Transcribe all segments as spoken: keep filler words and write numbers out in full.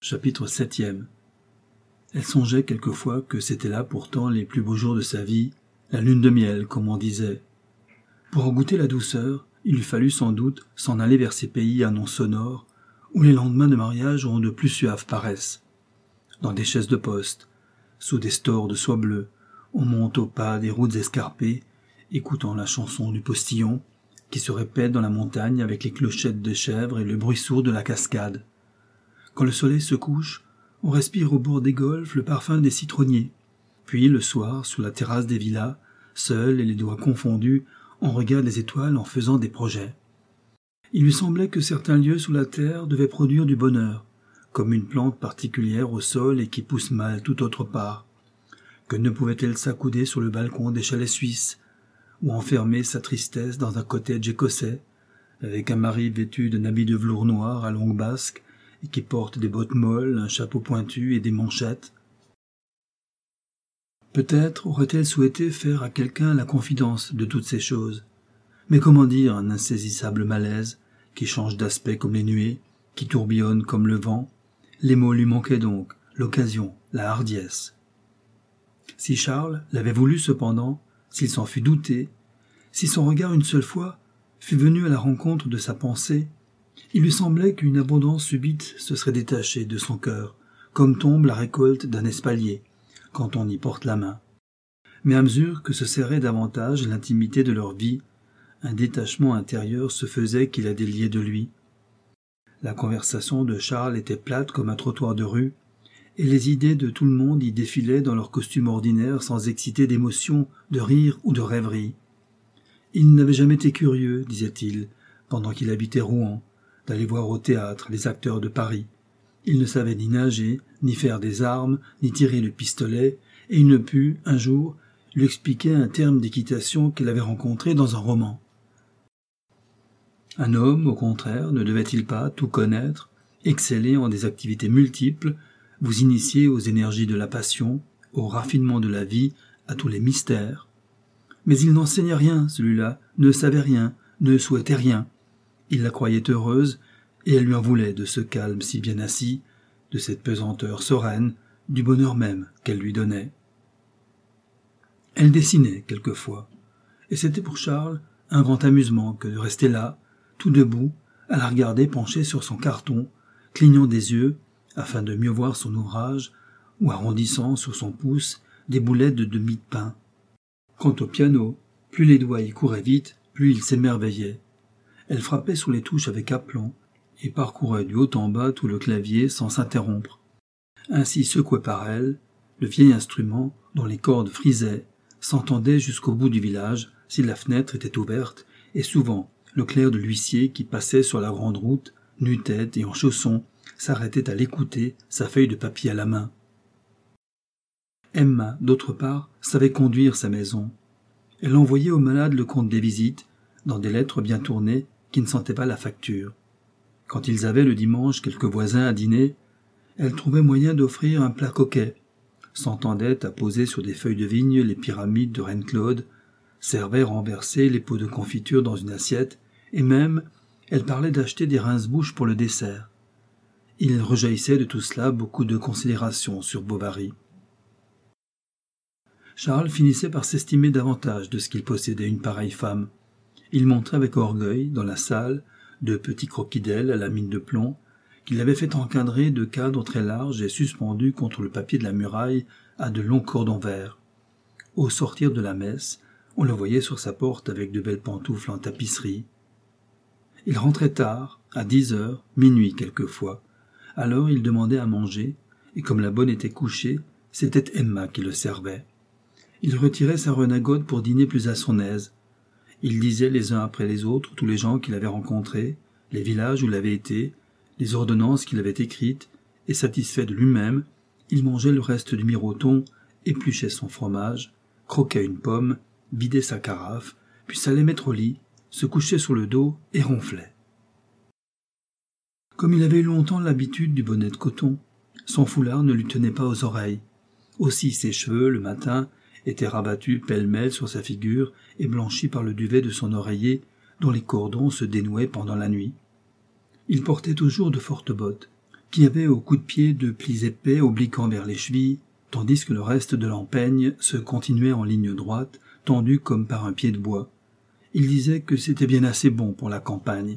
Chapitre septième. Elle songeait quelquefois que c'étaient là pourtant les plus beaux jours de sa vie, la lune de miel, comme on disait. Pour en goûter la douceur, il eût fallu sans doute s'en aller vers ces pays à noms sonores, où les lendemains de mariage ont de plus suaves paresses. Dans des chaises de poste, sous des stores de soie bleue, on monte au pas des routes escarpées, écoutant la chanson du postillon, qui se répète dans la montagne avec les clochettes de chèvres et le bruit sourd de la cascade. Quand le soleil se couche, on respire au bord des golfs le parfum des citronniers. Puis, le soir, sur la terrasse des villas, seul et les doigts confondus, on regarde les étoiles en faisant des projets. Il lui semblait que certains lieux sous la terre devaient produire du bonheur, comme une plante particulière au sol et qui pousse mal tout autre part. Que ne pouvait-elle s'accouder sur le balcon des chalets suisses, ou enfermer sa tristesse dans un cottage écossais, avec un mari vêtu d'un habit de velours noir à longue basque, et qui porte des bottes molles, un chapeau pointu et des manchettes. Peut-être aurait-elle souhaité faire à quelqu'un la confidence de toutes ces choses. Mais comment dire un insaisissable malaise, qui change d'aspect comme les nuées, qui tourbillonne comme le vent? Les mots lui manquaient donc, l'occasion, la hardiesse. Si Charles l'avait voulu cependant, s'il s'en fût douté, si son regard une seule fois fût venu à la rencontre de sa pensée, il lui semblait qu'une abondance subite se serait détachée de son cœur, comme tombe la récolte d'un espalier, quand on y porte la main. Mais à mesure que se serrait davantage l'intimité de leur vie, un détachement intérieur se faisait qui la déliait de lui. La conversation de Charles était plate comme un trottoir de rue, et les idées de tout le monde y défilaient dans leur costume ordinaire sans exciter d'émotion, de rire ou de rêverie. Il n'avait jamais été curieux, disait-il, pendant qu'il habitait Rouen, d'aller voir au théâtre les acteurs de Paris. Il ne savait ni nager, ni faire des armes, ni tirer le pistolet, et il ne put, un jour, lui expliquer un terme d'équitation qu'il avait rencontré dans un roman. Un homme, au contraire, ne devait-il pas tout connaître, exceller en des activités multiples, vous initier aux énergies de la passion, au raffinement de la vie, à tous les mystères? Mais il n'enseignait rien, celui-là, ne savait rien, ne souhaitait rien. Il la croyait heureuse, et elle lui en voulait de ce calme si bien assis, de cette pesanteur sereine, du bonheur même qu'elle lui donnait. Elle dessinait quelquefois, et c'était pour Charles un grand amusement que de rester là, tout debout, à la regarder penchée sur son carton, clignant des yeux, afin de mieux voir son ouvrage, ou arrondissant sur son pouce des boulettes de demi de pain. Quant au piano, plus les doigts y couraient vite, plus il s'émerveillait. Elle frappait sur les touches avec aplomb et parcourait du haut en bas tout le clavier sans s'interrompre. Ainsi secoué par elle, le vieil instrument, dont les cordes frisaient, s'entendait jusqu'au bout du village si la fenêtre était ouverte, et souvent le clerc de l'huissier qui passait sur la grande route, nu-tête et en chaussons, s'arrêtait à l'écouter, sa feuille de papier à la main. Emma, d'autre part, savait conduire sa maison. Elle envoyait aux malades le compte des visites, dans des lettres bien tournées, qui ne sentaient pas la facture. Quand ils avaient le dimanche quelques voisins à dîner, elle trouvait moyen d'offrir un plat coquet, s'entendait à poser sur des feuilles de vigne les pyramides de Reine Claude, servait renverser les pots de confiture dans une assiette, et même, elle parlait d'acheter des rince-bouches pour le dessert. Il rejaillissait de tout cela beaucoup de considération sur Bovary. Charles finissait par s'estimer davantage de ce qu'il possédait une pareille femme. Il montrait avec orgueil, dans la salle, de petits croquis d'elle à la mine de plomb, qu'il avait fait encadrer de cadres très larges et suspendus contre le papier de la muraille à de longs cordons verts. Au sortir de la messe, on le voyait sur sa porte avec de belles pantoufles en tapisserie. Il rentrait tard, à dix heures, minuit quelquefois. Alors il demandait à manger, et comme la bonne était couchée, c'était Emma qui le servait. Il retirait sa redingote pour dîner plus à son aise. Il disait les uns après les autres tous les gens qu'il avait rencontrés, les villages où il avait été, les ordonnances qu'il avait écrites, et satisfait de lui-même, il mangeait le reste du miroton, épluchait son fromage, croquait une pomme, vidait sa carafe, puis s'allait mettre au lit, se couchait sur le dos et ronflait. Comme il avait eu longtemps l'habitude du bonnet de coton, son foulard ne lui tenait pas aux oreilles. Aussi ses cheveux, le matin, étaient rabattus pêle-mêle sur sa figure et blanchis par le duvet de son oreiller, dont les cordons se dénouaient pendant la nuit. Il portait toujours de fortes bottes, qui avait au coup de pied deux plis épais obliquant vers les chevilles, tandis que le reste de l'empeigne se continuait en ligne droite, tendu comme par un pied de bois. Il disait que c'était bien assez bon pour la campagne.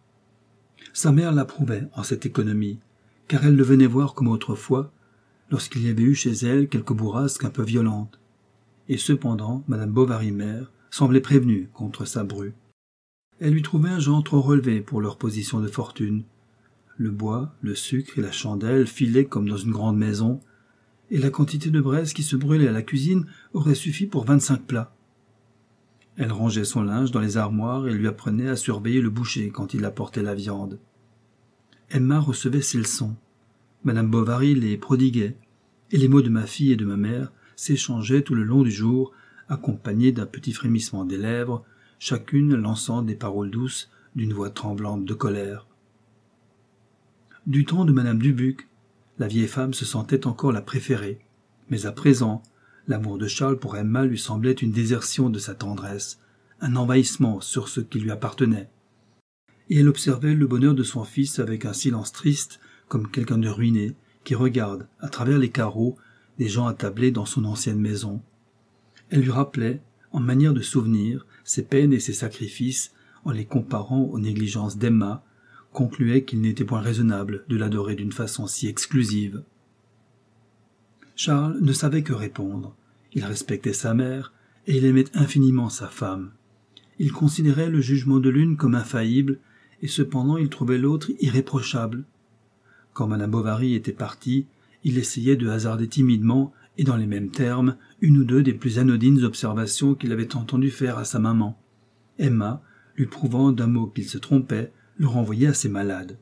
Sa mère l'approuvait en cette économie, car elle le venait voir comme autrefois, lorsqu'il y avait eu chez elle quelques bourrasques un peu violentes. Et cependant, Madame Bovary-mère semblait prévenue contre sa bru. Elle lui trouvait un genre trop relevé pour leur position de fortune. Le bois, le sucre et la chandelle filaient comme dans une grande maison, et la quantité de braise qui se brûlait à la cuisine aurait suffi pour vingt-cinq plats. Elle rangeait son linge dans les armoires et lui apprenait à surveiller le boucher quand il apportait la viande. Emma recevait ses leçons. Madame Bovary les prodiguait, et les mots de ma fille et de ma mère s'échangeaient tout le long du jour, accompagnés d'un petit frémissement des lèvres, chacune lançant des paroles douces d'une voix tremblante de colère. Du temps de Madame Dubuc, la vieille femme se sentait encore la préférée, mais à présent, l'amour de Charles pour Emma lui semblait une désertion de sa tendresse, un envahissement sur ce qui lui appartenait. Et elle observait le bonheur de son fils avec un silence triste, comme quelqu'un de ruiné, qui regarde, à travers les carreaux, des gens attablés dans son ancienne maison. Elle lui rappelait, en manière de souvenir, ses peines et ses sacrifices, en les comparant aux négligences d'Emma, concluait qu'il n'était point raisonnable de l'adorer d'une façon si exclusive. Charles ne savait que répondre. Il respectait sa mère, et il aimait infiniment sa femme. Il considérait le jugement de l'une comme infaillible, et cependant il trouvait l'autre irréprochable. Quand Madame Bovary était partie, il essayait de hasarder timidement, et dans les mêmes termes, une ou deux des plus anodines observations qu'il avait entendu faire à sa maman. Emma, lui prouvant d'un mot qu'il se trompait, le renvoyait à ses malades.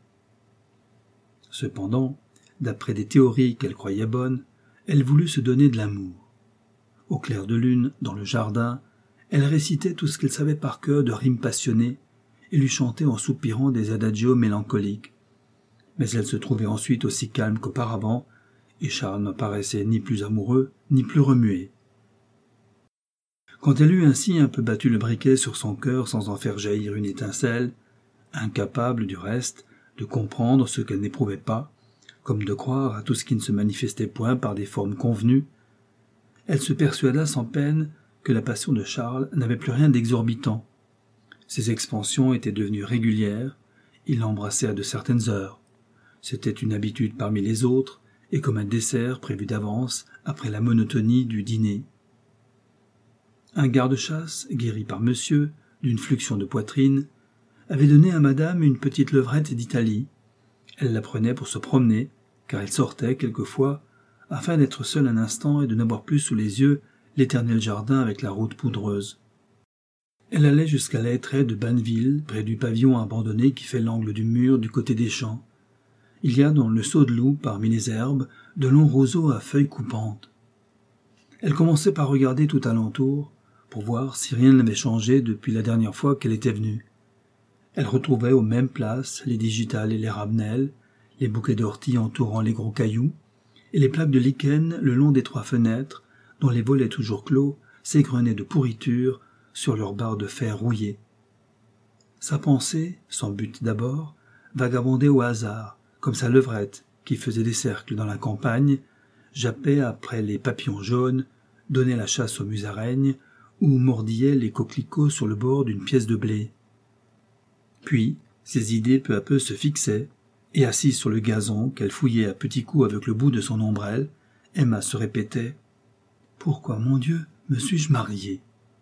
Cependant, d'après des théories qu'elle croyait bonnes, elle voulut se donner de l'amour. Au clair de lune, dans le jardin, elle récitait tout ce qu'elle savait par cœur de rimes passionnées et lui chantait en soupirant des adagios mélancoliques. Mais elle se trouvait ensuite aussi calme qu'auparavant, et Charles ne paraissait ni plus amoureux, ni plus remué. Quand elle eut ainsi un peu battu le briquet sur son cœur sans en faire jaillir une étincelle, incapable, du reste, de comprendre ce qu'elle n'éprouvait pas, comme de croire à tout ce qui ne se manifestait point par des formes convenues, elle se persuada sans peine que la passion de Charles n'avait plus rien d'exorbitant. Ses expansions étaient devenues régulières, il l'embrassait à de certaines heures. C'était une habitude parmi les autres, et comme un dessert prévu d'avance après la monotonie du dîner. Un garde-chasse, guéri par monsieur, d'une fluxion de poitrine, avait donné à madame une petite levrette d'Italie. Elle la prenait pour se promener, car elle sortait quelquefois, afin d'être seule un instant et de n'avoir plus sous les yeux l'éternel jardin avec la route poudreuse. Elle allait jusqu'à l'hêtraie de Banneville, près du pavillon abandonné qui fait l'angle du mur du côté des champs. Il y a dans le saut de loup, parmi les herbes, de longs roseaux à feuilles coupantes. Elle commençait par regarder tout alentour, pour voir si rien n'avait changé depuis la dernière fois qu'elle était venue. Elle retrouvait aux mêmes places les digitales et les ramenelles, les bouquets d'orties entourant les gros cailloux, et les plaques de lichen le long des trois fenêtres, dont les volets toujours clos s'égrenaient de pourriture sur leurs barres de fer rouillées. Sa pensée, sans but d'abord, vagabondait au hasard, comme sa levrette, qui faisait des cercles dans la campagne, jappait après les papillons jaunes, donnait la chasse aux musaraignes, ou mordillait les coquelicots sur le bord d'une pièce de blé. Puis, ses idées peu à peu se fixaient, et assise sur le gazon qu'elle fouillait à petits coups avec le bout de son ombrelle, Emma se répétait « Pourquoi, mon Dieu, me suis-je mariée ?»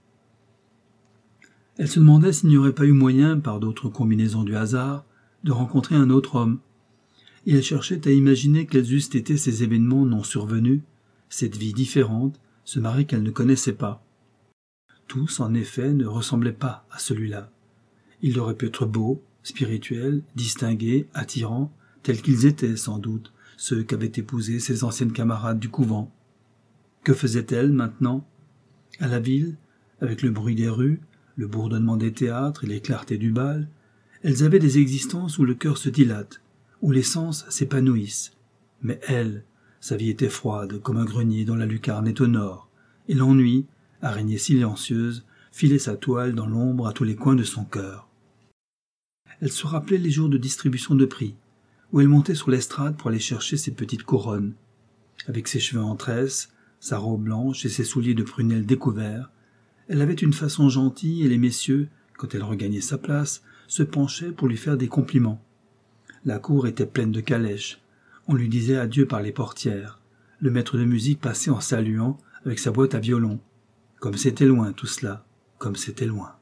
Elle se demandait s'il n'y aurait pas eu moyen, par d'autres combinaisons du hasard, de rencontrer un autre homme, et elle cherchait à imaginer quels eussent été ces événements non survenus, cette vie différente, ce mari qu'elle ne connaissait pas. Tous, en effet, ne ressemblaient pas à celui-là. Il aurait pu être beau, spirituel, distingué, attirant, tels qu'ils étaient, sans doute, ceux qu'avaient épousés ses anciennes camarades du couvent. Que faisait-elle, maintenant? À la ville, avec le bruit des rues, le bourdonnement des théâtres et les clartés du bal, elles avaient des existences où le cœur se dilate, où les sens s'épanouissent. Mais elle, sa vie était froide, comme un grenier dont la lucarne est au nord, et l'ennui, araignée silencieuse, filait sa toile dans l'ombre à tous les coins de son cœur. Elle se rappelait les jours de distribution de prix, où elle montait sur l'estrade pour aller chercher ses petites couronnes. Avec ses cheveux en tresse, sa robe blanche et ses souliers de prunelle découverts, elle avait une façon gentille et les messieurs, quand elle regagnait sa place, se penchaient pour lui faire des compliments. La cour était pleine de calèches. On lui disait adieu par les portières. Le maître de musique passait en saluant avec sa boîte à violon. Comme c'était loin tout cela, comme c'était loin.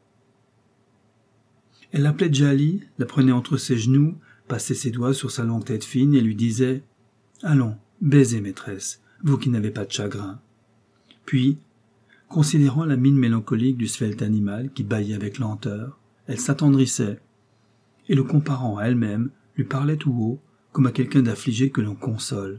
Elle l'appelait Djali, la prenait entre ses genoux, passait ses doigts sur sa longue tête fine et lui disait « Allons, baisez, maîtresse, vous qui n'avez pas de chagrin. » Puis, considérant la mine mélancolique du svelte animal qui bâillait avec lenteur, elle s'attendrissait, et le comparant à elle-même, lui parlait tout haut, comme à quelqu'un d'affligé que l'on console.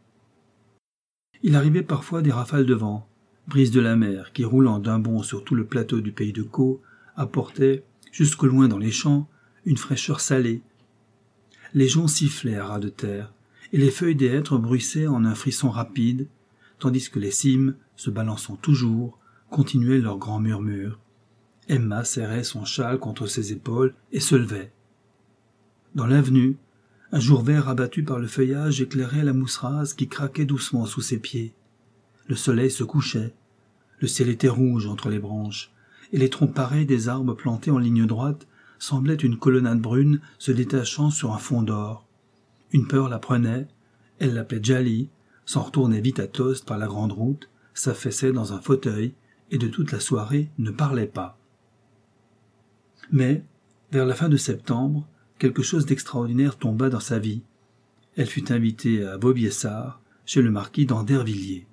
Il arrivait parfois des rafales de vent, brises de la mer, qui, roulant d'un bond sur tout le plateau du pays de Caux, apportaient, jusqu'au loin dans les champs, une fraîcheur salée. Les joncs sifflaient à ras de terre, et les feuilles des hêtres bruissaient en un frisson rapide, tandis que les cimes, se balançant toujours, continuaient leur grand murmure. Emma serrait son châle contre ses épaules et se levait. Dans l'avenue, un jour vert abattu par le feuillage éclairait la mousse rase qui craquait doucement sous ses pieds. Le soleil se couchait, le ciel était rouge entre les branches, et les troncs pareils des arbres plantés en ligne droite semblaient une colonnade brune se détachant sur un fond d'or. Une peur la prenait, elle l'appelait Djali, s'en retournait vite à Tostes par la grande route, s'affaissait dans un fauteuil et de toute la soirée ne parlait pas. Mais, vers la fin de septembre, quelque chose d'extraordinaire tomba dans sa vie. Elle fut invitée à Vaubyessard, chez le marquis d'Andervilliers.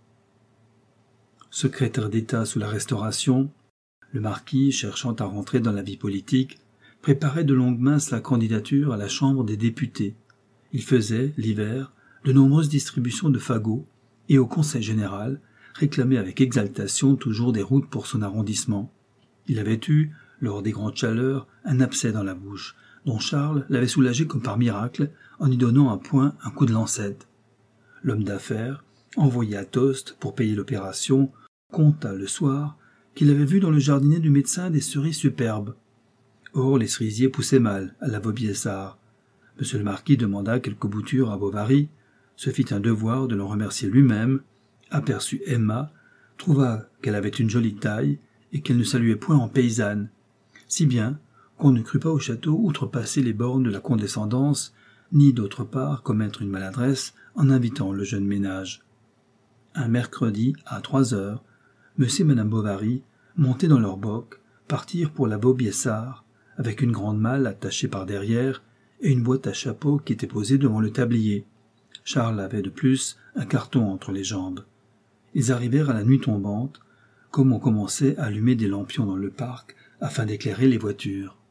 Secrétaire d'État sous la Restauration, le marquis, cherchant à rentrer dans la vie politique, préparait de longue main sa candidature à la Chambre des députés. Il faisait, l'hiver, de nombreuses distributions de fagots et au Conseil général réclamait avec exaltation toujours des routes pour son arrondissement. Il avait eu, lors des grandes chaleurs, un abcès dans la bouche, dont Charles l'avait soulagé comme par miracle en y donnant un point un coup de lancette. L'homme d'affaires, envoyé à Tostes pour payer l'opération, conta le soir qu'il avait vu dans le jardinet du médecin des cerises superbes. Or, les cerisiers poussaient mal à la Vaubyessard. Monsieur le marquis demanda quelques boutures à Bovary, se fit un devoir de l'en remercier lui-même, aperçut Emma, trouva qu'elle avait une jolie taille et qu'elle ne saluait point en paysanne, si bien qu'on ne crut pas au château outrepasser les bornes de la condescendance, ni d'autre part commettre une maladresse en invitant le jeune ménage. Un mercredi, à trois heures, monsieur et madame Bovary, montés dans leur boc, partirent pour la Vaubyessard, avec une grande malle attachée par derrière et une boîte à chapeau qui était posée devant le tablier. Charles avait de plus un carton entre les jambes. Ils arrivèrent à la nuit tombante, comme on commençait à allumer des lampions dans le parc afin d'éclairer les voitures.